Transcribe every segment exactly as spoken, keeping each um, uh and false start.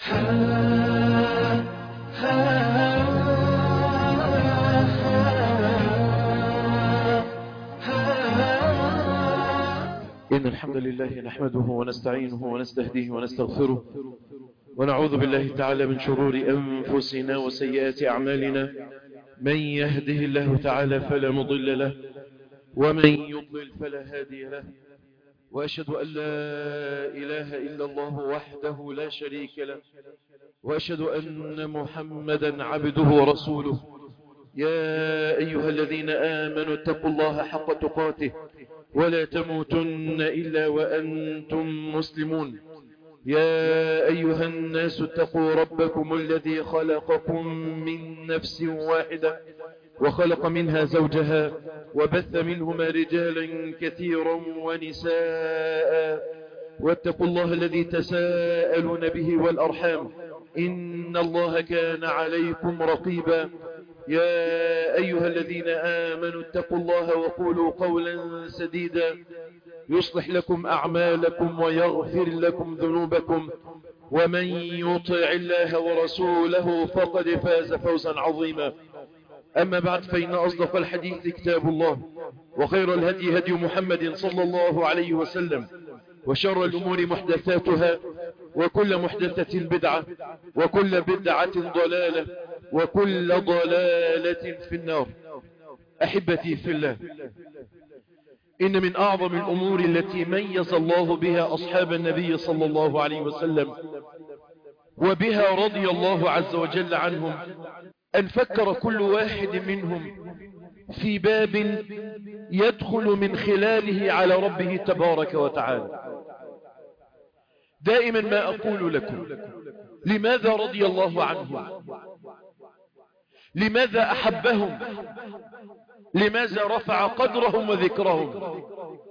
إن الحمد لله نحمده ونستعينه ونستهديه ونستغفره ونعوذ بالله تعالى من شرور أنفسنا وسيئات أعمالنا. من يهده الله تعالى فلا مضل له ومن يضلل فلا هادي له، وأشهد أن لا إله إلا الله وحده لا شريك له، وأشهد أن محمدا عبده ورسوله. يا أيها الذين آمنوا اتقوا الله حق تقاته ولا تموتن إلا وأنتم مسلمون. يا أيها الناس اتقوا ربكم الذي خلقكم من نفس واحدة وخلق منها زوجها وبث منهما رجالا كثيرا ونساء، واتقوا الله الذي تساءلون به والأرحام إن الله كان عليكم رقيبا. يا أيها الذين آمنوا اتقوا الله وقولوا قولا سديدا يصلح لكم أعمالكم ويغفر لكم ذنوبكم، ومن يطع الله ورسوله فقد فاز فوزا عظيما. أما بعد، فإن أصدق الحديث كتاب الله، وخير الهدي هدي محمد صلى الله عليه وسلم، وشر الأمور محدثاتها، وكل محدثة بدعة، وكل بدعة ضلالة، وكل ضلالة في النار. أحبتي في الله، إن من أعظم الأمور التي ميز الله بها أصحاب النبي صلى الله عليه وسلم وبها رضي الله عز وجل عنهم أن فكر كل واحد منهم في باب يدخل من خلاله على ربه تبارك وتعالى. دائما ما أقول لكم: لماذا رضي الله عنهم؟ لماذا أحبهم؟ لماذا رفع قدرهم وذكرهم؟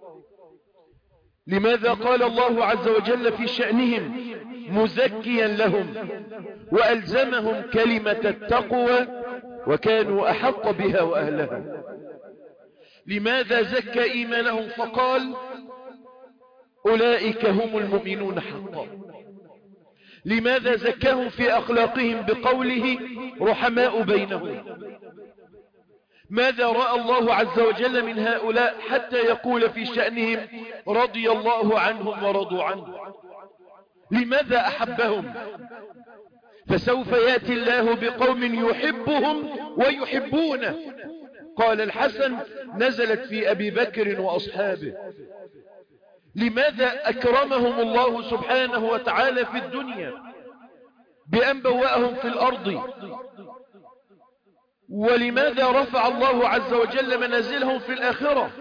لماذا قال الله عز وجل في شأنهم مزكيا لهم وألزمهم كلمة التقوى وكانوا أحق بها وأهلها؟ لماذا زكى إيمانهم فقال أولئك هم المؤمنون حقا؟ لماذا زكاهم في أخلاقهم بقوله رحماء بينهم؟ ماذا رأى الله عز وجل من هؤلاء حتى يقول في شأنهم رضي الله عنهم ورضوا عنه؟ لماذا أحبهم؟ فسوف يأتي الله بقوم يحبهم ويحبونه. قال الحسن: نزلت في أبي بكر وأصحابه. لماذا أكرمهم الله سبحانه وتعالى في الدنيا بأن بوأهم في الأرض؟ ولماذا رفع الله عز وجل منازلهم في الآخرة؟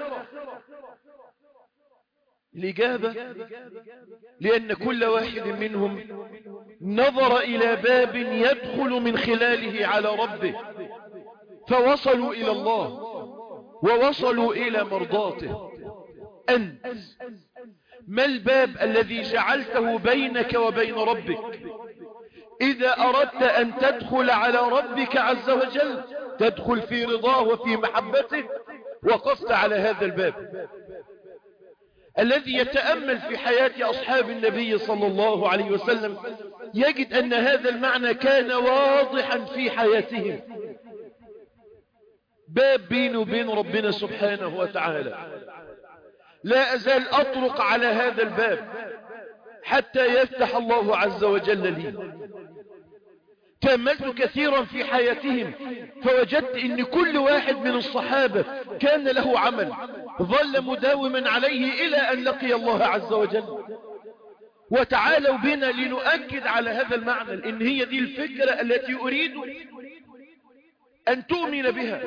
الإجابة: لأن كل واحد منهم نظر إلى باب يدخل من خلاله على ربه، فوصلوا إلى الله ووصلوا إلى مرضاته. أنت ما الباب الذي جعلته بينك وبين ربك؟ إذا أردت أن تدخل على ربك عز وجل، تدخل في رضاه وفي محبته، وقفت على هذا الباب. الذي يتأمل في حياة أصحاب النبي صلى الله عليه وسلم يجد أن هذا المعنى كان واضحا في حياتهم. باب بين وبين ربنا سبحانه وتعالى. لا أزال أطرق على هذا الباب حتى يفتح الله عز وجل لي. تأملت كثيرا في حياتهم فوجدت أن كل واحد من الصحابة كان له عمل ظل مداوما عليه إلى أن لقي الله عز وجل. وتعالوا بنا لنؤكد على هذا المعنى، إن هي دي الفكرة التي أريد أن تؤمن بها،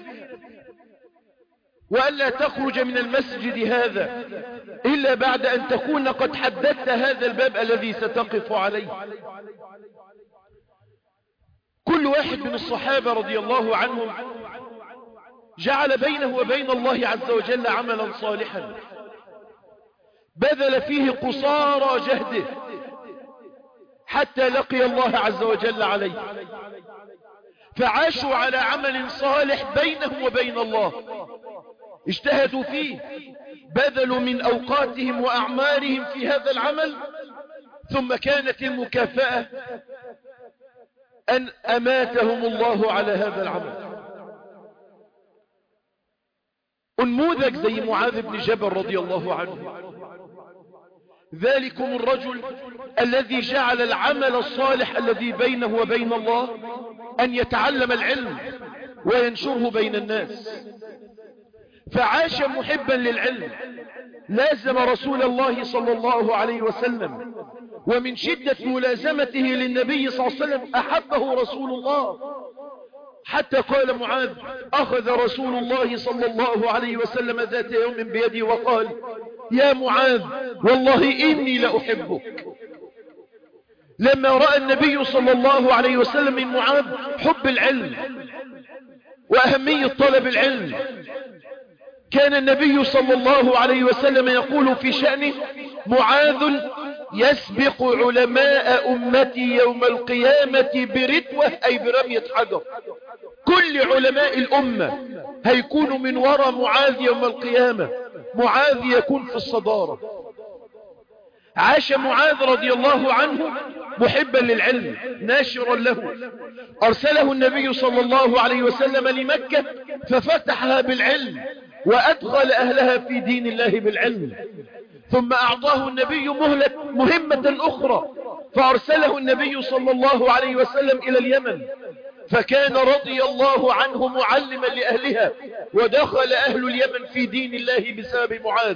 وألا تخرج من المسجد هذا إلا بعد أن تكون قد حددت هذا الباب الذي ستقف عليه. كل واحد من الصحابة رضي الله عنهم جعل بينه وبين الله عز وجل عملا صالحا بذل فيه قصارى جهده حتى لقي الله عز وجل عليه، فعاشوا على عمل صالح بينهم وبين الله، اجتهدوا فيه، بذلوا من أوقاتهم وأعمارهم في هذا العمل، ثم كانت المكافأة أن أماتهم الله على هذا العمل. أنموذج زي معاذ بن جبل رضي الله عنه، ذلكم الرجل الذي جعل العمل الصالح الذي بينه وبين الله أن يتعلم العلم وينشره بين الناس، فعاش محبا للعلم، لازم رسول الله صلى الله عليه وسلم، ومن شدة ملازمته للنبي صلى الله عليه وسلم أحبه رسول الله، حتى قال معاذ: أخذ رسول الله صلى الله عليه وسلم ذات يوم بيدي وقال: يا معاذ والله إني لأحبك. لما رأى النبي صلى الله عليه وسلم من معاذ حب العلم وأهمية طلب العلم، كان النبي صلى الله عليه وسلم يقول في شأنه: معاذ يسبق علماء أمتي يوم القيامة برتوة، أي برمية حجر. كل علماء الأمة هيكونوا من وراء معاذ يوم القيامة، معاذ يكون في الصدارة. عاش معاذ رضي الله عنه محبا للعلم ناشرا له، أرسله النبي صلى الله عليه وسلم لمكة ففتحها بالعلم وأدخل أهلها في دين الله بالعلم، ثم أعطاه النبي مهلة مهمة أخرى، فأرسله النبي صلى الله عليه وسلم إلى اليمن، فكان رضي الله عنه معلما لأهلها، ودخل أهل اليمن في دين الله بسبب معاذ.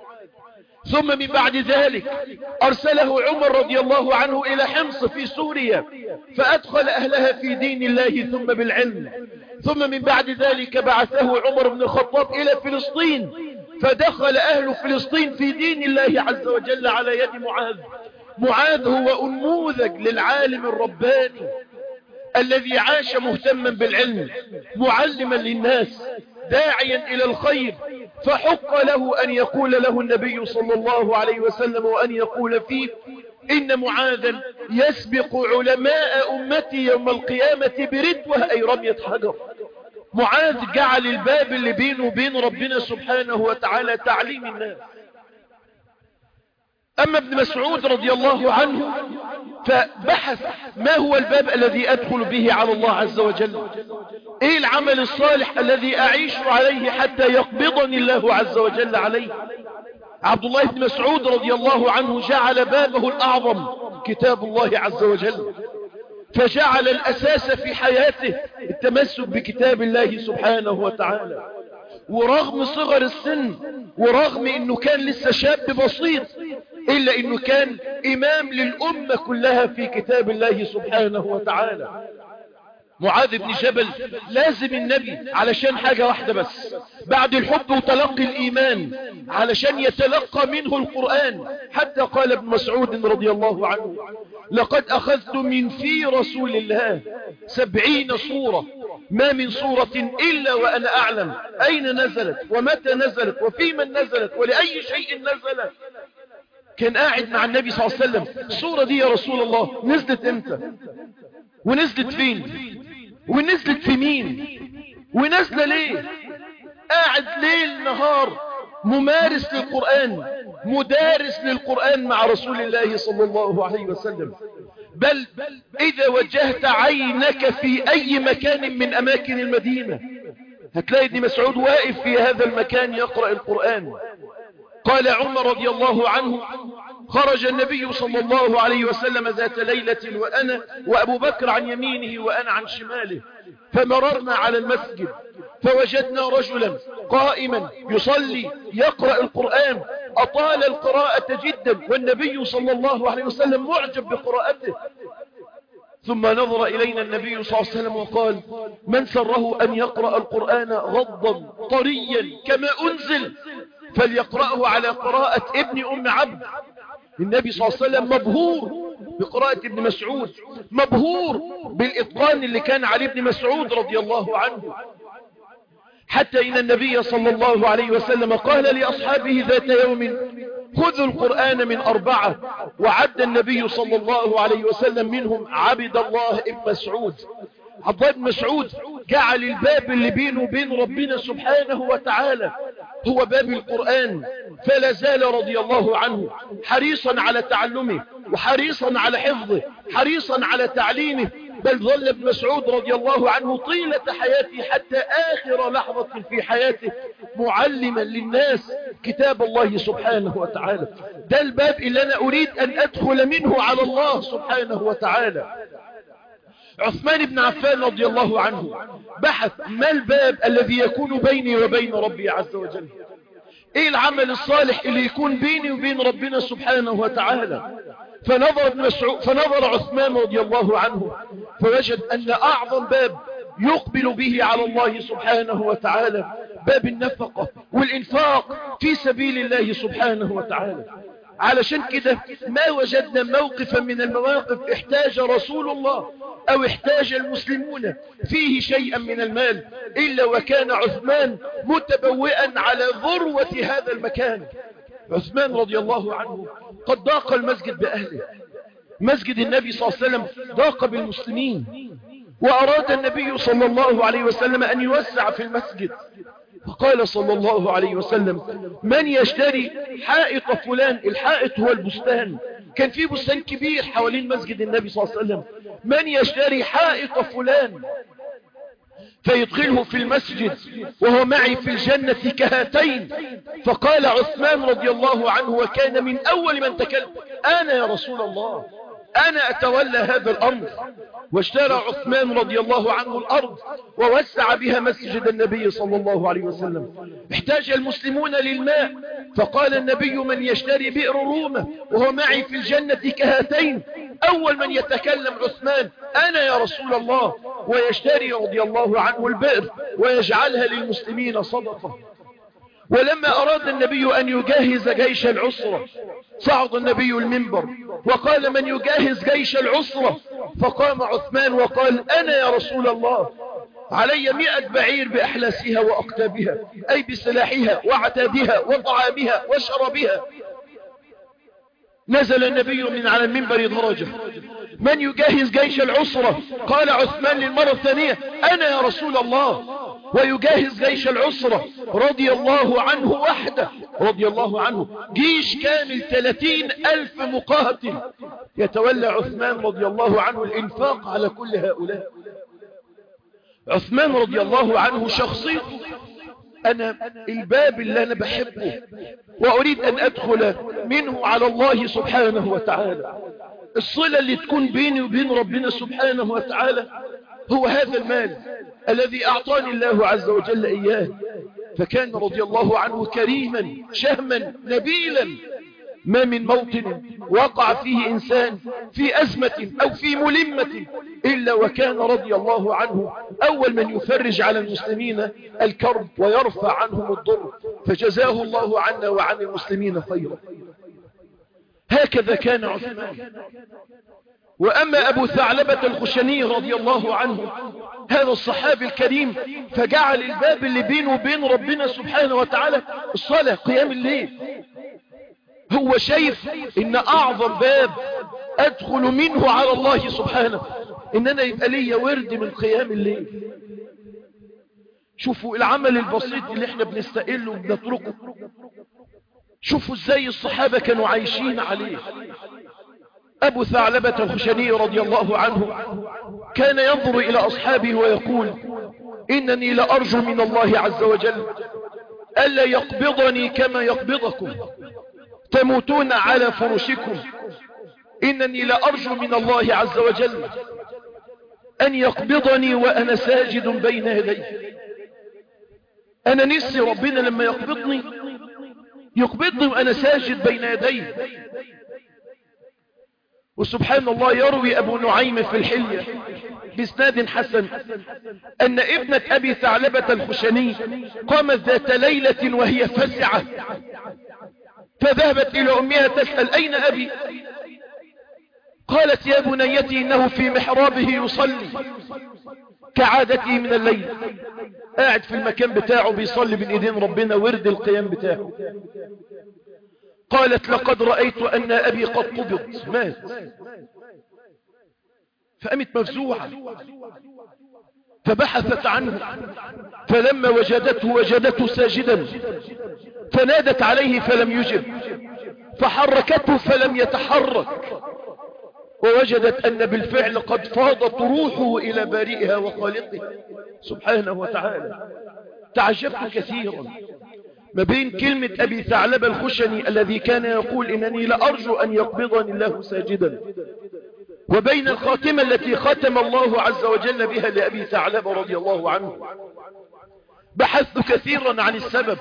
ثم من بعد ذلك أرسله عمر رضي الله عنه إلى حمص في سوريا، فأدخل أهلها في دين الله ثم بالعلم. ثم من بعد ذلك بعثه عمر بن الخطاب إلى فلسطين، فدخل أهل فلسطين في دين الله عز وجل على يد معاذ. معاذ هو أنموذج للعالم الرباني الذي عاش مهتما بالعلم، معلما للناس، داعيا إلى الخير، فحق له أن يقول له النبي صلى الله عليه وسلم وأن يقول فيه: إن معاذا يسبق علماء أمتي يوم القيامة برتوة، أي رمية حجر. معاذ جعل الباب اللي بينه وبين ربنا سبحانه وتعالى تعليم الناس. أما ابن مسعود رضي الله عنه فبحث ما هو الباب الذي أدخل به على الله عز وجل، إيه العمل الصالح الذي أعيش عليه حتى يقبضني الله عز وجل عليه. عبد الله بن مسعود رضي الله عنه جعل بابه الأعظم كتاب الله عز وجل، فجعل الأساس في حياته التمسك بكتاب الله سبحانه وتعالى، ورغم صغر السن ورغم أنه كان لسه شاب بسيط، إلا أنه كان إمام للأمة كلها في كتاب الله سبحانه وتعالى. معاذ بن جبل لازم النبي علشان حاجة واحدة بس، بعد الحب وتلقي الإيمان، علشان يتلقى منه القرآن، حتى قال ابن مسعود رضي الله عنه: لقد أخذت من في رسول الله سبعين صورة، ما من صورة إلا وأنا أعلم أين نزلت ومتى نزلت وفي من نزلت ولأي شيء نزلت. كان قاعد مع النبي صلى الله عليه وسلم: الصورة دي يا رسول الله نزلت امتى ونزلت فين ونزلت في مين ونزل ليه؟ قاعد ليل نهار ممارس للقرآن، مدارس للقرآن مع رسول الله صلى الله عليه وسلم. بل إذا وجهت عينك في أي مكان من أماكن المدينة هتلاقي ابن مسعود واقف في هذا المكان يقرأ القرآن. قال عمر رضي الله عنه: خرج النبي صلى الله عليه وسلم ذات ليلة وأنا وأبو بكر عن يمينه وأنا عن شماله، فمررنا على المسجد فوجدنا رجلا قائما يصلي يقرأ القرآن، أطال القراءة جدا، والنبي صلى الله عليه وسلم معجب بقراءته. ثم نظر إلينا النبي صلى الله عليه وسلم وقال: من سره أن يقرأ القرآن غضا طريا كما أنزل فليقرأه على قراءة ابن أم عبد. النبي صلى الله عليه وسلم مبهور بقراءة ابن مسعود، مبهور بالإتقان اللي كان عليه ابن مسعود رضي الله عنه، حتى إن النبي صلى الله عليه وسلم قال لأصحابه ذات يوم: خذوا القرآن من أربعة، وعد النبي صلى الله عليه وسلم منهم عبد الله ابن مسعود. عبد الله بن مسعود جعل الباب اللي بينه وبين ربنا سبحانه وتعالى هو باب القرآن، فلا زال رضي الله عنه حريصا على تعلمه وحريصا على حفظه، حريصا على تعليمه، بل ظل ابن مسعود رضي الله عنه طيلة حياته حتى آخر لحظة في حياته معلما للناس كتاب الله سبحانه وتعالى. ده الباب اللي أنا أريد أن أدخل منه على الله سبحانه وتعالى. عثمان بن عفان رضي الله عنه بحث ما الباب الذي يكون بيني وبين ربي عز وجل، ايه العمل الصالح اللي يكون بيني وبين ربنا سبحانه وتعالى. فنظر ابن مسعود فنظر عثمان رضي الله عنه فوجد ان اعظم باب يقبل به على الله سبحانه وتعالى باب النفقة والانفاق في سبيل الله سبحانه وتعالى. علشان كده ما وجدنا موقفا من المواقف احتاج رسول الله او احتاج المسلمون فيه شيئا من المال الا وكان عثمان متبوئا على ذروة هذا المكان. عثمان رضي الله عنه قد ضاق المسجد بأهله، مسجد النبي صلى الله عليه وسلم ضاق بالمسلمين، وأراد النبي صلى الله عليه وسلم أن يوسع في المسجد، فقال صلى الله عليه وسلم من يشتري حائط فلان، الحائط هو البستان، كان في بستان كبير حوالين مسجد النبي صلى الله عليه وسلم، من يشتري حائط فلان فيدخله في المسجد وهو معي في الجنة كهاتين. فقال عثمان رضي الله عنه وكان من أول من تكلم أنا يا رسول الله، أنا أتولى هذا الأمر. واشترى عثمان رضي الله عنه الأرض ووسع بها مسجد النبي صلى الله عليه وسلم. احتاج المسلمون للماء فقال النبي من يشتري بئر رومة وهو معي في الجنة كهاتين. أول من يتكلم عثمان أنا يا رسول الله، ويشتري رضي الله عنه البئر ويجعلها للمسلمين صدقة. ولما أراد النبي أن يجهز جيش العسرة صعد النبي المنبر وقال من يجهز جيش العسرة، فقام عثمان وقال أنا يا رسول الله، علي مئة بعير بأحلاسها وأقتابها، أي بسلاحها وعتادها وطعامها وشرابها. نزل النبي من على المنبر درجة من يجهز جيش العسرة؟ قال عثمان للمرة الثانية أنا يا رسول الله، ويجهز جيش العسرة رضي الله عنه وحده، رضي الله عنه جيش كامل ثلاثين ألف مقاتل، يتولى عثمان رضي الله عنه الإنفاق على كل هؤلاء. عثمان رضي الله عنه شخصيته أنا الباب اللي أنا بحبه وأريد أن أدخل منه على الله سبحانه وتعالى، الصلة اللي تكون بيني وبين ربنا سبحانه وتعالى هو هذا المال الذي أعطاني الله عز وجل إياه. فكان رضي الله عنه كريما شهما نبيلا، ما من موطن وقع فيه إنسان في أزمة أو في ملمة إلا وكان رضي الله عنه أول من يفرج على المسلمين الكرب ويرفع عنهم الضر، فجزاه الله عنا وعن المسلمين خيرا. هكذا كان عثمان. وأما أبو ثعلبة الخشني رضي الله عنه هذا الصحابي الكريم فجعل الباب اللي بينه وبين ربنا سبحانه وتعالى الصلاة قيام الليل. هو شايف إن أعظم باب أدخل منه على الله سبحانه إن أنا يبقى لي ورد من قيام الليل. شوفوا العمل البسيط اللي احنا بنستقله وبنتركه، شوفوا ازاي الصحابة كانوا عايشين عليه. أبو ثعلبة الخشني رضي الله عنه كان ينظر إلى أصحابه ويقول إنني لأرجو من الله عز وجل ألا يقبضني كما يقبضكم تموتون على فرشكم، إنني لأرجو من الله عز وجل أن يقبضني وأنا ساجد بين يديه. أنا نفسي ربنا لما يقبضني يقبضني وأنا ساجد بين يديه. وسبحان الله يروي أبو نعيم في الحلية بإسناد حسن أن ابنة أبي ثعلبة الخشني قامت ذات ليلة وهي فزعة فذهبت إلى أمها تسأل أين أبي؟ قالت يا بنيتي إنه في محرابه يصلي كعادته من الليل، قاعد في المكان بتاعه بيصلي بين ايدين ربنا ورد القيام بتاعه. قالت لقد رأيت أن أبي قد قبض مات. فقامت مفزوعة فبحثت عنه، فلما وجدته وجدته ساجدا فنادت عليه فلم يجب، فحركته فلم يتحرك، ووجدت أن بالفعل قد فاضت روحه إلى بارئها وخالقها سبحانه وتعالى. تعجبت كثيرا ما بين كلمة أبي ثعلبة الخشني الذي كان يقول إنني لأرجو أن يقبضني الله ساجدا، وبين الخاتمة التي ختم الله عز وجل بها لأبي ثعلبة رضي الله عنه. بحثت كثيرا عن السبب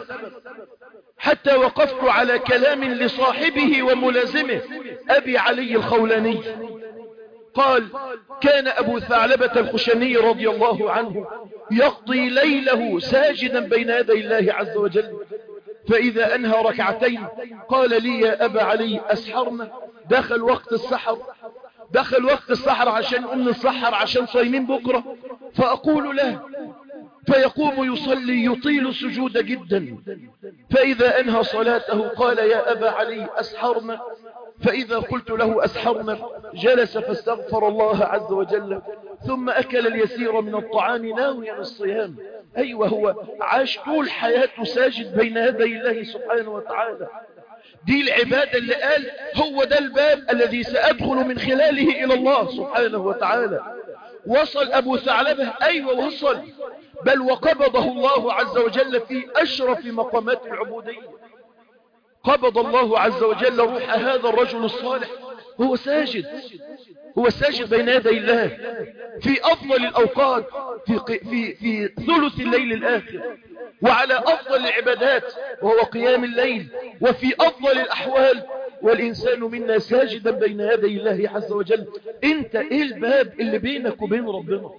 حتى وقفت على كلام لصاحبه وملازمه أبي علي الخولاني. قال: كان أبو ثعلبة الخشني رضي الله عنه يقضي ليله ساجدا بين يدي الله عز وجل، فإذا أنهى ركعتين قال لي: يا أبا علي أسحرنا؟ دخل وقت السحر، دخل وقت السحر عشان أم السحر عشان صايمين بكرة، فأقول له، فيقوم يصلي يطيل سجود جدا، فإذا أنهى صلاته قال: يا أبا علي أسحرنا؟ فإذا قلت له أسحرنا جلس فاستغفر الله عز وجل ثم أكل اليسير من الطعام ناويا الصيام. أيوة، هو عاش طول حياته ساجد بين يدي الله سبحانه وتعالى. دي العبادة اللي قال هو ده الباب الذي سأدخل من خلاله إلى الله سبحانه وتعالى. وصل أبو ثعلبة، أيوة وصل، بل وقبضه الله عز وجل في أشرف مقامات العبودية. قبض الله عز وجل روح هذا الرجل الصالح هو ساجد، هو ساجد بين يدي الله في أفضل الأوقات، في, في, في ثلث الليل الآخر، وعلى أفضل العبادات وهو قيام الليل، وفي أفضل الأحوال، والإنسان منا ساجدا بين يدي الله عز وجل. انت ايه الباب اللي بينك وبين ربنا؟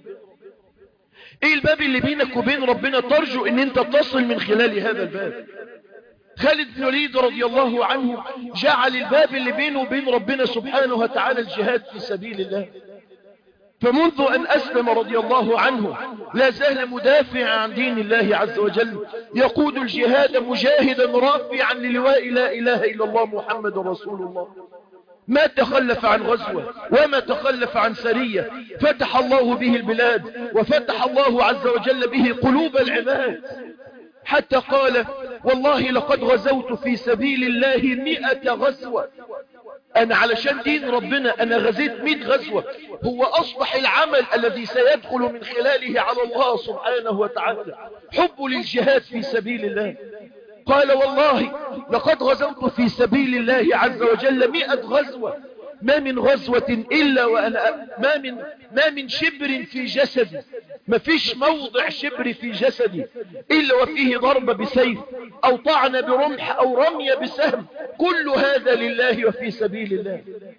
ايه الباب اللي بينك وبين ربنا ترجو ان انت تصل من خلال هذا الباب؟ خالد بن الوليد رضي الله عنه جعل الباب اللي بينه وبين ربنا سبحانه وتعالى الجهاد في سبيل الله، فمنذ أن أسلم رضي الله عنه لا زال مدافعا عن دين الله عز وجل، يقود الجهاد مجاهدا رافعا للواء لا إله إلا الله محمد رسول الله. ما تخلف عن غزوة وما تخلف عن سرية، فتح الله به البلاد وفتح الله عز وجل به قلوب العباد، حتى قال: والله لقد غزوت في سبيل الله مئة غزوة. أنا علشان دين ربنا أنا غزيت مئة غزوة. هو أصبح العمل الذي سيدخل من خلاله على الله سبحانه وتعالى حب للجهاد في سبيل الله. قال: والله لقد غزوت في سبيل الله عز وجل مئة غزوة، ما من غزوة إلا وأنا ما من ما من شبر في جسدي، ما فيش موضع شبر في جسدي إلا وفيه ضرب بسيف أو طعن برمح أو رمي بسهم، كل هذا لله وفي سبيل الله.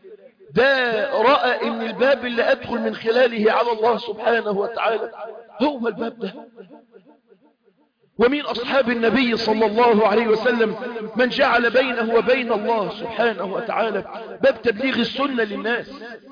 ده رأى إن الباب اللي أدخل من خلاله على الله سبحانه وتعالى هو الباب ده. ومن أصحاب النبي صلى الله عليه وسلم من جعل بينه وبين الله سبحانه وتعالى باب تبليغ السنة للناس،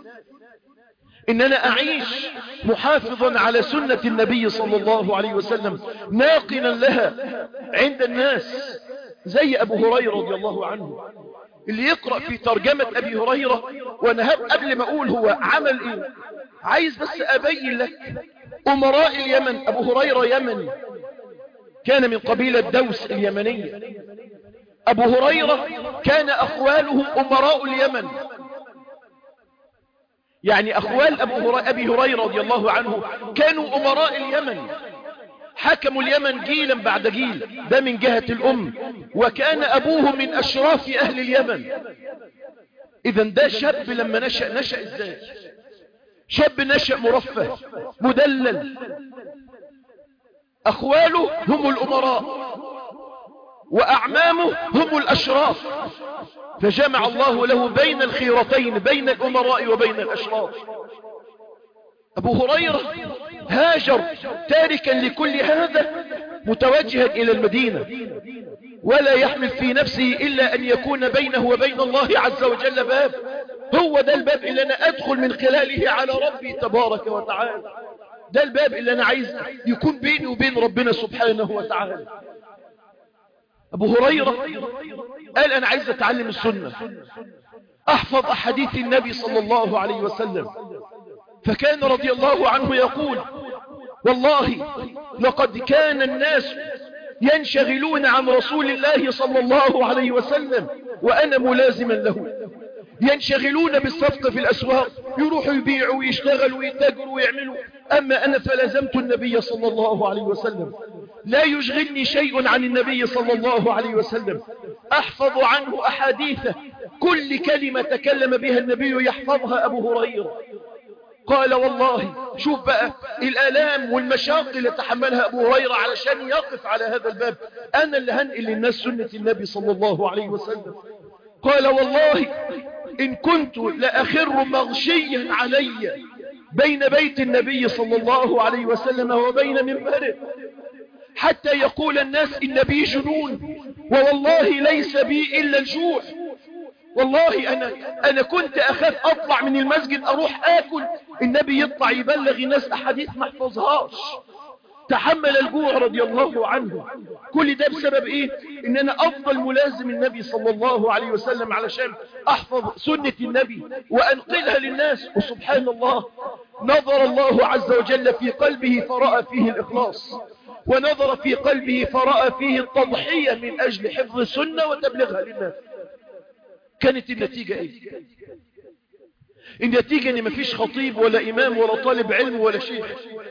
إن أنا أعيش محافظا على سنة النبي صلى الله عليه وسلم ناقلا لها عند الناس، زي أبو هريرة رضي الله عنه. اللي يقرأ في ترجمة أبي هريرة، وأنا قبل ما أقول هو عمل إيه عايز بس أبين لك أمراء اليمن. أبو هريرة يمني، كان من قبيلة دوس اليمنية. أبو هريرة كان أخواله أمراء اليمن، يعني أخوال أبو هريرة أبي هريرة رضي الله عنه كانوا أمراء اليمن، حكموا اليمن جيلا بعد جيل، ده من جهة الأم، وكان أبوه من أشراف أهل اليمن. إذا ده شاب لما نشأ نشأ إزاي؟ شاب نشأ مرفه مدلل، أخواله هم الأمراء وأعمامه هم الأشراف، فجمع الله له بين الخيرتين، بين الأمراء وبين الأشراف. أبو هريرة هاجر تاركا لكل هذا متوجها إلى المدينة، ولا يحمل في نفسه إلا أن يكون بينه وبين الله عز وجل باب، هو ده الباب اللي أنا أدخل من خلاله على ربي تبارك وتعالى، ده الباب اللي أنا عايز يكون بيني وبين ربنا سبحانه وتعالى. أبو هريرة قال: أنا عايز أتعلم السنة، أحفظ أحاديث النبي صلى الله عليه وسلم. فكان رضي الله عنه يقول: والله لقد كان الناس ينشغلون عن رسول الله صلى الله عليه وسلم وأنا ملازما له، ينشغلون بالصفق في الأسواق يروحوا يبيعوا ويشتغلوا ويتاجروا ويعملوا. أما أنا فلازمت النبي صلى الله عليه وسلم، لا يشغلني شيء عن النبي صلى الله عليه وسلم، أحفظ عنه أحاديثه، كل كلمة تكلم بها النبي يحفظها أبو هريرة. قال والله شوف بقى الآلام والمشاق اللي تحملها أبو هريرة علشان يقف على هذا الباب، أنا اللي هنقل للناس سنة النبي صلى الله عليه وسلم. قال والله إن كنت لأخر مغشيا علي بين بيت النبي صلى الله عليه وسلم وبين منبره، حتى يقول الناس إن بي جنون، ووالله ليس بي إلا الجوع. والله أنا, أنا كنت أخاف أطلع من المسجد أروح آكل، النبي يطلع يبلغ الناس أحاديث ما حفظهاش. تحمل الجوع رضي الله عنه. كل ده بسبب إيه؟ إن أنا أفضل ملازم النبي صلى الله عليه وسلم علشان أحفظ سنة النبي وأنقلها للناس. وسبحان الله، نظر الله عز وجل في قلبه فرأى فيه الإخلاص، ونظر في قلبه فرأى فيه التضحية من أجل حفظ السنة وتبلغها للناس. كانت النتيجة ايه؟ النتيجة ان مفيش خطيب ولا امام ولا طالب علم ولا شيخ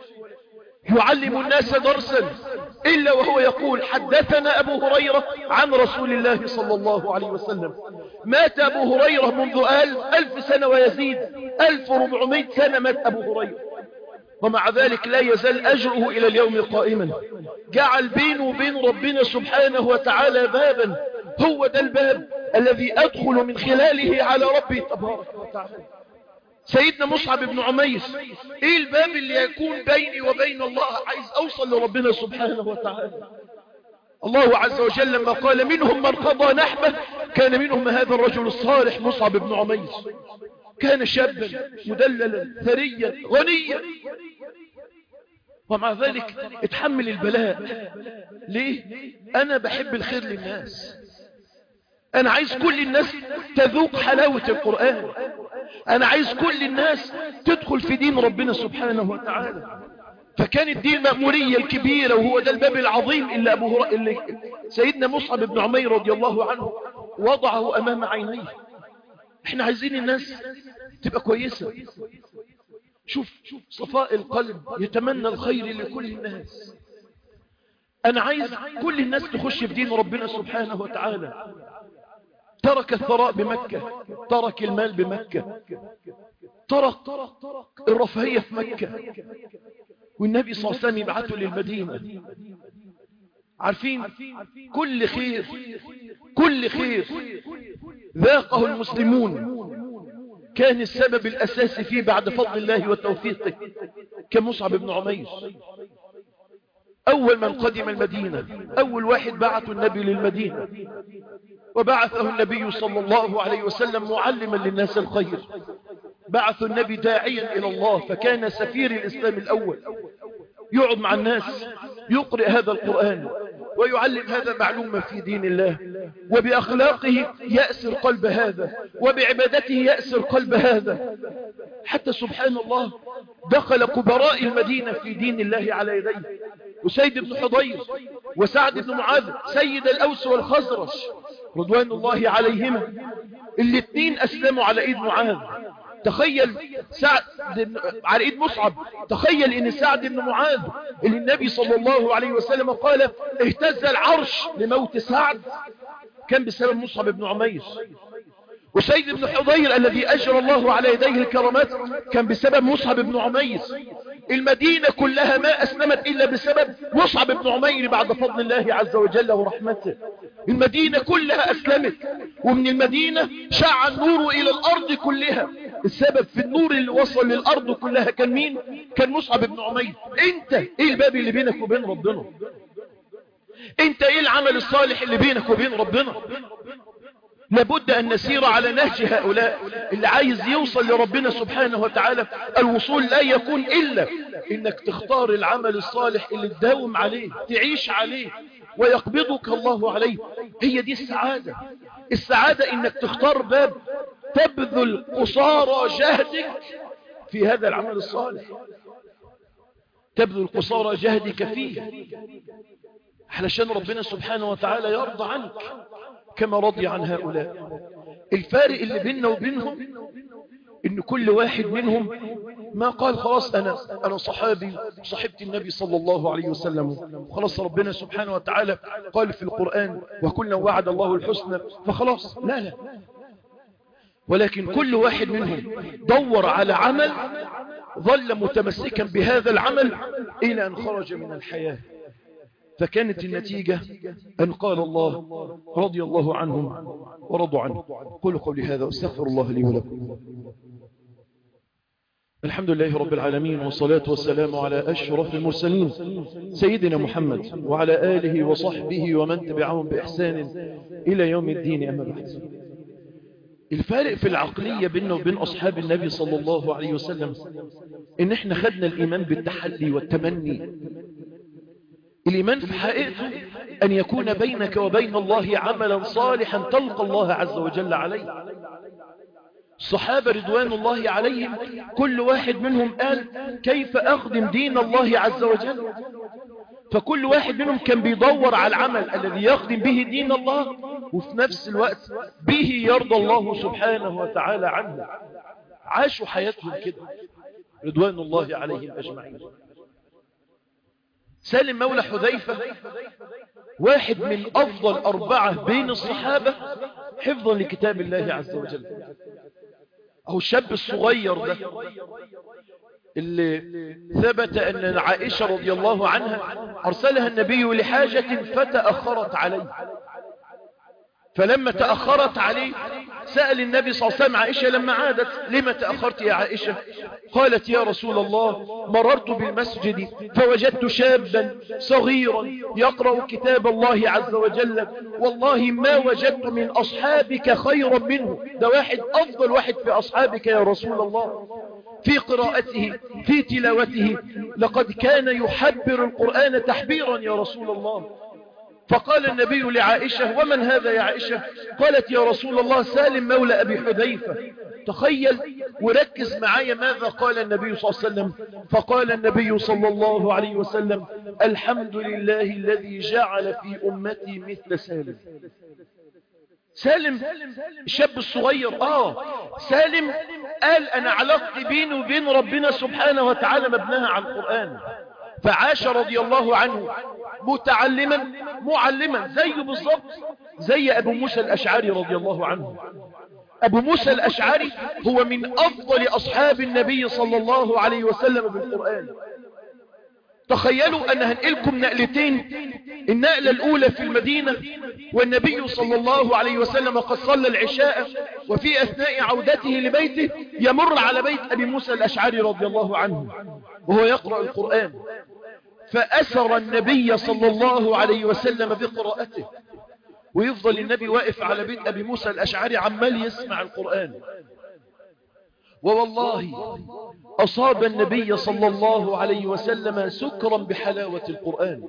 يعلم الناس درسا الا وهو يقول حدثنا ابو هريرة عن رسول الله صلى الله عليه وسلم. مات ابو هريرة منذ الف سنة ويزيد، الف واربعمائة سنة مات ابو هريرة، ومع ذلك لا يزال أجره إلى اليوم قائما. جعل بينه وبين ربنا سبحانه وتعالى بابا، هو ده الباب الذي أدخل من خلاله على ربي تبارك وتعالى. سيدنا مصعب بن عمير، إيه الباب اللي يكون بيني وبين الله؟ عايز أوصل لربنا سبحانه وتعالى. الله عز وجل لما قال منهم من قضى نحبه، كان منهم هذا الرجل الصالح مصعب بن عمير. كان شابا مدللا ثريا غنيا، ومع ذلك اتحمل البلاء. ليه؟ أنا بحب الخير للناس، أنا عايز كل الناس تذوق حلاوة القرآن، أنا عايز كل الناس تدخل في دين ربنا سبحانه وتعالى. فكانت دي المأمورية الكبيرة، وهو ده الباب العظيم اللي, أبو هر... اللي سيدنا مصعب بن عمير رضي الله عنه وضعه أمام عينيه. احنا عايزين الناس تبقى كويسة. شوف صفاء القلب، يتمنى الخير لكل الناس. أنا عايز كل الناس تخش في دين ربنا سبحانه وتعالى. ترك الثراء بمكة، ترك المال بمكة، ترك الرفاهية في مكة، والنبي صلى الله عليه وسلم يبعثه للمدينة. عارفين كل خير كل خير ذاقه المسلمون كان السبب الأساسي فيه بعد فضل الله وتوفيقه كمصعب بن عمير. أول من قدم المدينة، أول واحد بعث النبي للمدينة، وبعثه النبي صلى الله عليه وسلم معلما للناس الخير. بعث النبي داعيا إلى الله، فكان سفير الإسلام الأول، يقعد مع الناس يقرأ هذا القرآن ويعلم هذا معلومة في دين الله، وبأخلاقه يأسر قلب هذا، وبعبادته يأسر قلب هذا، حتى سبحان الله دخل كبراء المدينة في دين الله على يديه. وسيد بن حضير وسعد بن معاذ سيد الأوس والخزرج رضوان الله عليهما، الاثنين أسلموا على إيد معاذ. تخيل سعد على إيد مصعب، تخيل إن سعد بن معاذ اللي النبي صلى الله عليه وسلم قال اهتز العرش لموت سعد، كان بسبب مصعب بن عمير. وسيد بن حضير الذي أجرى الله على يديه الكرامات كان بسبب مصعب بن عمير. المدينة كلها ما أسلمت إلا بسبب مصعب بن عمير بعد فضل الله عز وجل ورحمته. المدينة كلها أسلمت، ومن المدينة شع النور إلى الأرض كلها. السبب في النور اللي وصل للأرض كلها كان مين؟ كان مصعب بن عمير. انت ايه الباب اللي بينك وبين ربنا؟ انت ايه العمل الصالح اللي بينك وبين ربنا؟ لابد أن نسير على نهج هؤلاء. اللي عايز يوصل لربنا سبحانه وتعالى الوصول لا يكون إلا إنك تختار العمل الصالح اللي تداوم عليه، تعيش عليه، ويقبضك الله عليه. هي دي السعادة. السعادة إنك تختار باب تبذل قصارى جهدك في هذا العمل الصالح، تبذل قصارى جهدك فيه علشان ربنا سبحانه وتعالى يرضى عنك كما رضي عن هؤلاء. الفارق اللي بيننا وبينهم إن كل واحد منهم ما قال خلاص أنا أنا صحابي صحبت النبي صلى الله عليه وسلم، خلاص ربنا سبحانه وتعالى قال في القرآن وكلنا وعد الله الحسنى فخلاص. لا لا، ولكن كل واحد منهم دور على عمل ظل متمسكا بهذا العمل إلى أن خرج من الحياة. فكانت النتيجة أن قال الله رضي الله عنهم ورضوا عنه. قولوا قولي هذا واستغفر الله لي ولكم. الحمد لله رب العالمين، والصلاة والسلام على أشرف المرسلين سيدنا محمد وعلى آله وصحبه ومن تبعهم بإحسان إلى يوم الدين. أما بعد، الفارق في العقلية بيننا وبين أصحاب النبي صلى الله عليه وسلم إن إحنا خدنا الإيمان بالتحلي والتمني. الإيمان في حقيقته أن يكون بينك وبين الله عملا صالحا تلقى الله عز وجل عليه. الصحابة رضوان الله عليهم كل واحد منهم قال كيف أخدم دين الله عز وجل، فكل واحد منهم كان بيدور على العمل الذي يخدم به دين الله وفي نفس الوقت به يرضى الله سبحانه وتعالى عنه. عاشوا حياتهم كده رضوان الله عليهم أجمعين. سالم مولى حذيفة واحد من أفضل أربعة بين الصحابة حفظا لكتاب الله عز وجل. أو الشاب الصغير ده اللي ثبت أن عائشة رضي الله عنها أرسلها النبي لحاجة فتأخرت عليه، فلما تأخرت عليه سأل النبي صلى الله عليه وسلم عائشة لما عادت لما تأخرت يا عائشة؟ قالت يا رسول الله مررت بالمسجد فوجدت شابا صغيرا يقرأ كتاب الله عز وجل، والله ما وجدت من أصحابك خيرا منه، ده واحد أفضل واحد في أصحابك يا رسول الله في قراءته في تلاوته، لقد كان يحبر القرآن تحبيرا يا رسول الله. فقال النبي لعائشة ومن هذا يا عائشة؟ قالت يا رسول الله سالم مولى أبي حذيفة. تخيل وركز معايا ماذا قال النبي صلى الله عليه وسلم. فقال النبي صلى الله عليه وسلم الحمد لله الذي جعل في أمتي مثل سالم. سالم الشاب الصغير آه سالم قال أنا علاقتي بيني وبين ربنا سبحانه وتعالى مبناها على القرآن، فعاش رضي الله عنه متعلما معلما زيه بالضبط زي أبو موسى الأشعري رضي الله عنه. أبو موسى الأشعري هو من أفضل أصحاب النبي صلى الله عليه وسلم بالقرآن. تخيلوا أن هنقلكم نقلتين، النقلة الأولى في المدينة والنبي صلى الله عليه وسلم قد صلى العشاء، وفي أثناء عودته لبيته يمر على بيت أبي موسى الأشعري رضي الله عنه وهو يقرأ القرآن، فأسر النبي صلى الله عليه وسلم بقراءته، ويفضل النبي واقف على بيت أبي موسى الأشعري عمال يسمع القرآن. ووالله أصاب النبي صلى الله عليه وسلم سكرا بحلاوة القرآن.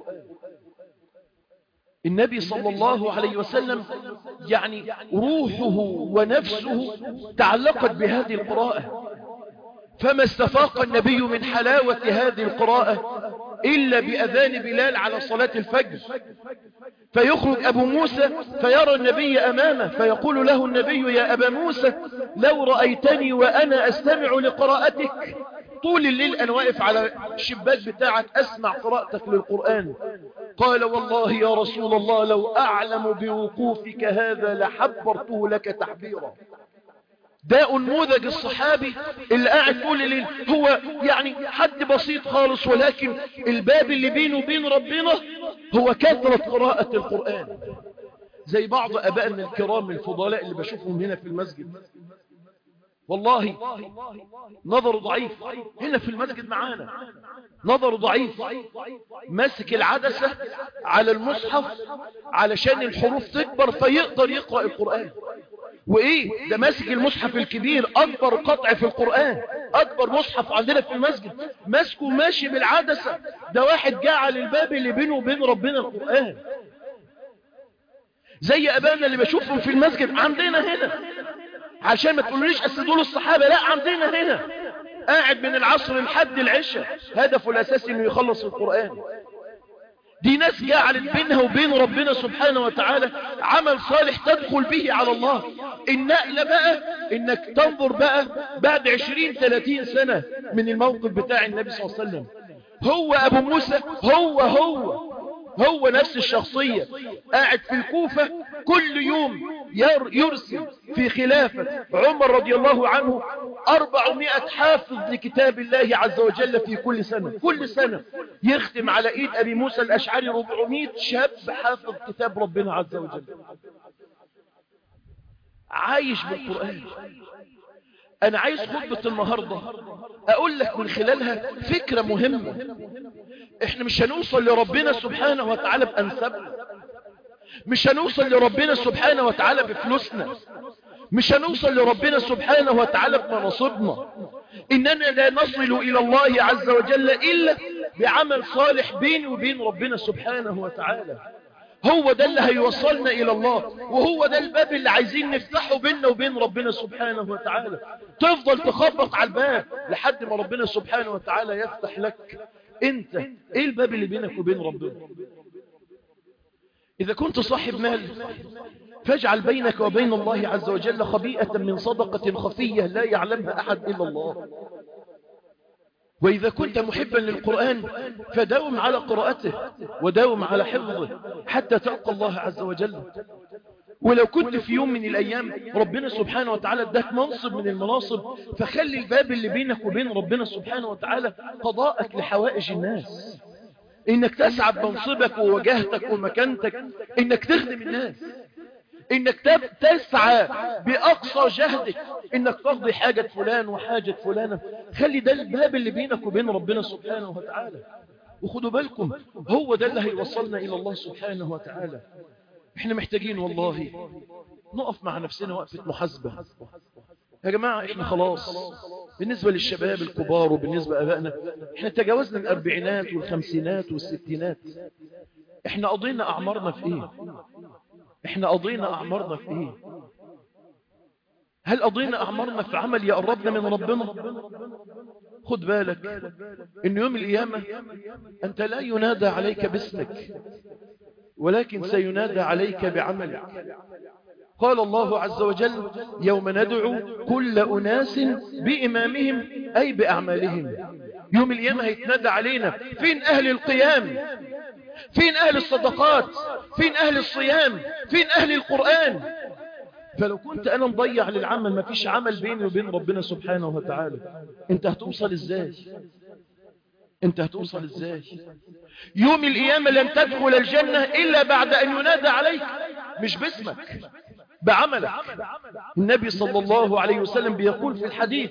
النبي صلى الله عليه وسلم يعني روحه ونفسه تعلقت بهذه القراءة، فما استفاق النبي من حلاوة هذه القراءة إلا بأذان بلال على صلاة الفجر، فيخرج أبو موسى فيرى النبي أمامه فيقول له النبي يا أبا موسى لو رأيتني وأنا أستمع لقراءتك، طول الليل أنا واقف على الشباك بتاعك أسمع قراءتك للقرآن. قال والله يا رسول الله لو أعلم بوقوفك هذا لحبرته لك تحبيرا. ده نموذج الصحابي اللي قاعد طول الليل، هو يعني حد بسيط خالص، ولكن الباب اللي بينه وبين ربنا هو كثرة قراءة القرآن. زي بعض أبائنا الكرام الفضلاء اللي بشوفهم هنا في المسجد، والله نظر ضعيف هنا في المسجد معانا، نظر ضعيف، ماسك العدسة على المصحف علشان الحروف تكبر فيقدر يقرأ القرآن. وإيه ده ماسك المصحف الكبير أكبر قطع في القرآن، أكبر مصحف عندنا في المسجد، ماسكه ماشي بالعدسة. ده واحد جعل الباب اللي بينه وبين ربنا القرآن. زي أبانا اللي بشوفهم في المسجد عندنا هنا، عشان ما تقولوليش أسدول الصحابة، لا عندنا هنا قاعد من العصر لحد العشاء هدفه الأساسي إنه يخلص القرآن. دي ناس جعلت بينها وبين ربنا سبحانه وتعالى عمل صالح تدخل به على الله. النقلة بقى انك تنظر بقى بعد عشرين ثلاثين سنة من الموقف بتاع النبي صلى الله عليه وسلم، هو ابو موسى هو هو هو نفس الشخصية قاعد في الكوفة كل يوم يرسل في خلافة عمر رضي الله عنه أربعمائة حافظ لكتاب الله عز وجل في كل سنة. كل سنة يختم على ايد ابي موسى الاشعري أربعمائة شاب حافظ كتاب ربنا عز وجل، عايش بالقرآن. انا عايز خطبة النهاردة اقول لك من خلالها فكرة مهمة. احنا مش هنوصل لربنا سبحانه وتعالى بأنسابنا، مش هنوصل لربنا سبحانه وتعالى بفلوسنا، مش هنوصل لربنا سبحانه وتعالى بمناصبنا. اننا لا نصل الى الله عز وجل الا بعمل صالح بيني وبين ربنا سبحانه وتعالى. هو ده اللي هيوصلنا الى الله، وهو ده الباب اللي عايزين نفتحه بيننا وبين ربنا سبحانه وتعالى. تفضل تخبط على الباب لحد ما ربنا سبحانه وتعالى يفتح لك. انت ايه الباب اللي بينك وبين ربنا؟ اذا كنت صاحب مال فاجعل بينك وبين الله عز وجل خبيئة من صدقة خفية لا يعلمها احد الا الله. وإذا كنت محبا للقرآن فداوم على قراءته وداوم على حفظه حتى تلقى الله عز وجل. ولو كنت في يوم من الأيام ربنا سبحانه وتعالى اداك منصب من المناصب، فخلي الباب اللي بينك وبين ربنا سبحانه وتعالى قضاءك لحوائج الناس، إنك تسعى بمنصبك ووجهتك ومكانتك، إنك تخدم الناس، إنك تسعى بأقصى جهدك إنك تقضي حاجة فلان وحاجة فلانة. خلي ده الباب اللي بينك وبين ربنا سبحانه وتعالى. وخدوا بالكم هو ده اللي هيوصلنا إلى الله سبحانه وتعالى. احنا محتاجين والله نقف مع نفسنا وقفة محاسبة. يا جماعة احنا خلاص بالنسبة للشباب الكبار وبالنسبة لأبائنا احنا تجاوزنا الأربعينات والخمسينات والستينات. احنا قضينا أعمارنا في ايه؟ احنا قضينا أعمارنا في ايه؟ هل قضينا أعمارنا في عمل يقربنا من ربنا؟ خد بالك إن يوم القيامة أنت لا ينادى عليك باسمك، ولكن سينادى عليك بعملك. قال الله عز وجل يوم ندعو كل أناس بإمامهم أي بأعمالهم. يوم القيامة هيتنادى علينا فين أهل القيام، فين أهل الصدقات، فين أهل الصيام، فين أهل القرآن. فلو كنت أنا مضيع للعمل، ما فيش عمل بيني وبين ربنا سبحانه وتعالى، انت هتوصل ازاي؟ انت هتوصل ازاي؟ يوم القيامة لن تدخل الجنة إلا بعد أن ينادى عليك، مش باسمك، بعملك. النبي صلى الله عليه وسلم بيقول في الحديث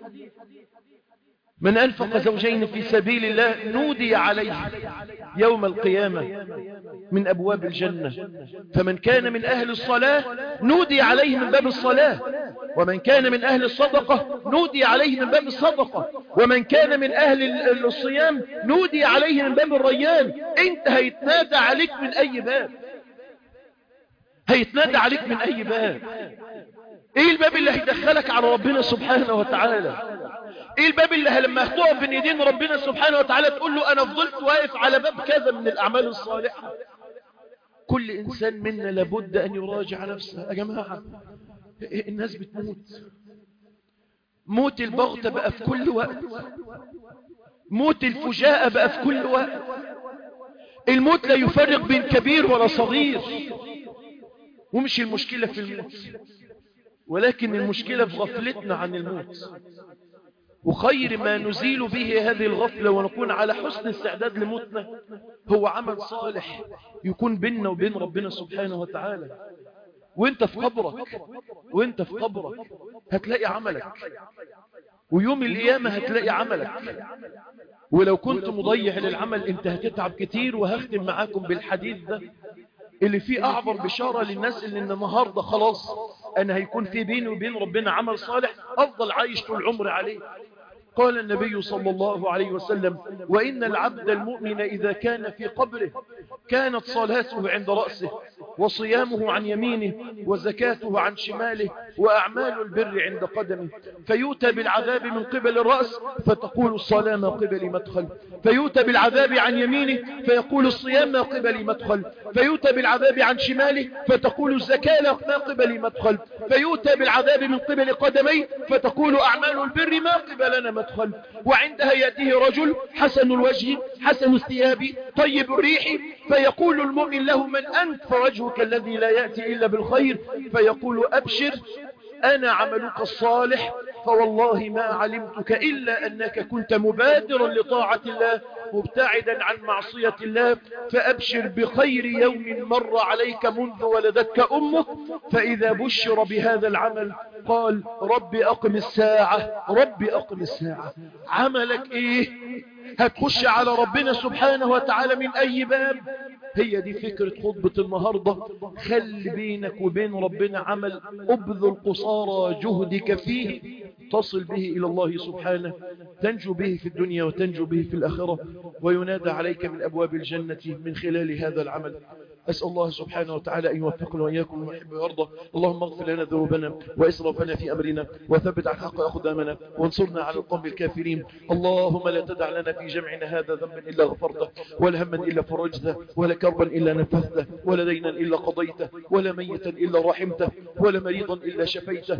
من أنفق زوجين في سبيل الله نودي عليه يوم القيامة من أبواب الجنة. فمن كان من أهل الصلاة نودي عليه من باب الصلاة، ومن كان من أهل الصدقة نودي عليه من باب الصدقة، ومن كان من أهل الصيام نودي عليه من باب الريان. انت هيتنادى عليك من أي باب؟ هيتنادى عليك من أي باب؟ ايه الباب اللي هيدخلك على ربنا سبحانه وتعالى؟ ايه الباب اللي لما هتقف بين يدين ربنا سبحانه وتعالى تقول له انا فضلت واقف على باب كذا من الاعمال الصالحة؟ كل انسان منا لابد ان يراجع نفسه. يا جماعة الناس بتموت، موت البغتة بقى في كل وقت، موت الفجاءة بقى في كل وقت. الموت لا يفرق بين كبير ولا صغير. ومش المشكلة في الموت، ولكن المشكلة في غفلتنا عن الموت. وخير ما نزيل به هذه الغفلة ونكون على حسن استعداد لموتنا هو عمل صالح يكون بيننا وبين ربنا سبحانه وتعالى. وانت في قبرك وانت في قبرك هتلاقي عملك، ويوم القيامة هتلاقي عملك. ولو كنت مضيع للعمل انت هتتعب كتير. وهختم معاكم بالحديث ده اللي فيه أعبر بشارة للناس اللي النهاردة خلاص أنا هيكون في بيني وبين ربنا عمل صالح أفضل عايش طول عمري عليه. قال النبي صلى الله عليه وسلم وإن العبد المؤمن إذا كان في قبره كانت صلاته عند رأسه وصيامه عن يمينه وزكاته عن شماله وأعمال البر عند قدمه. فيؤتى بالعذاب من قبل الرأس فتقول الصلاة ما قبل مدخل، فيؤتى بالعذاب عن يمينه فيقول الصيام ما قبل مدخل، فيؤتى بالعذاب عن شماله فتقول الزكاة ما قبل مدخل، فيؤتى بالعذاب من قبل قدميه فتقول أعمال البر ما قبلنا مدخل. وعندها يأتيه رجل حسن الوجه حسن الثياب طيب الريح فيقول المؤمن له من أنت؟ فوجهك الذي لا يأتي إلا بالخير، فيقول أبشر أنا عملك الصالح فوالله ما علمتك إلا أنك كنت مبادرا لطاعة الله مبتعدا عن معصية الله، فأبشر بخير يوم مر عليك منذ ولدتك أمك. فإذا بشر بهذا العمل قال رب أقم الساعة، رب أقم الساعة. عملك إيه؟ هتخش على ربنا سبحانه وتعالى من أي باب؟ هي دي فكرة خطبة النهاردة. خلي بينك وبين ربنا عمل أبذل قصارى جهدك فيه تصل به إلى الله سبحانه، تنجو به في الدنيا وتنجو به في الآخرة، وينادى عليك من أبواب الجنة من خلال هذا العمل. أسأل الله سبحانه وتعالى أن يوفقنا وإياكم ويحب ويرضى. اللهم اغفر لنا ذنوبنا وإسرافنا في أمرنا وثبت على الحق أقدامنا وانصرنا على القوم الكافرين. اللهم لا تدع لنا في جمعنا هذا ذنبا إلا غفرته، ولا هما إلا فرجته، ولا كربا إلا نفذته، ولا دينا إلا قضيته، ولا ميتا إلا رحمته، ولا مريضا إلا شفيته،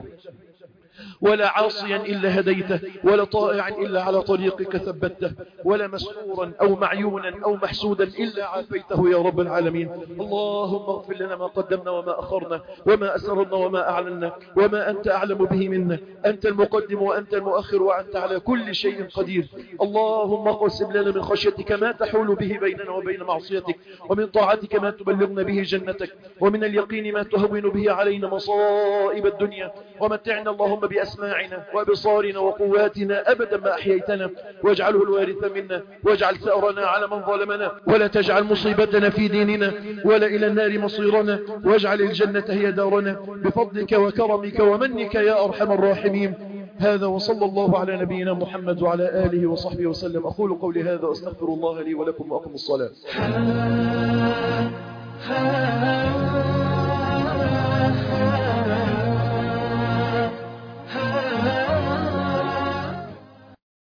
ولا عاصيا إلا هديته، ولا طائعا إلا على طريقك ثبته، ولا مسحورا أو معيونا أو محسودا إلا عافيته يا رب العالمين. اللهم اغفر لنا ما قدمنا وما أخرنا وما أسررنا وما أعلنا وما أنت أعلم به منا. أنت المقدم وأنت المؤخر وأنت على كل شيء قدير. اللهم اقسم لنا من خشيتك ما تحول به بيننا وبين معصيتك، ومن طاعتك ما تبلغنا به جنتك، ومن اليقين ما تهون به علينا مصائب الدنيا. ومتعنا اللهم بأسماعنا وأبصارنا وقواتنا أبدا ما أحييتنا، واجعله الوارث منا، واجعل ثأرنا على من ظلمنا، ولا تجعل مصيبتنا في ديننا، ولا إلى النار مصيرنا، واجعل الجنة هي دارنا بفضلك وكرمك ومنك يا أرحم الراحمين. هذا وصلى الله على نبينا محمد وعلى آله وصحبه وسلم. أقول قولي هذا وأستغفر الله لي ولكم وأقم الصلاة.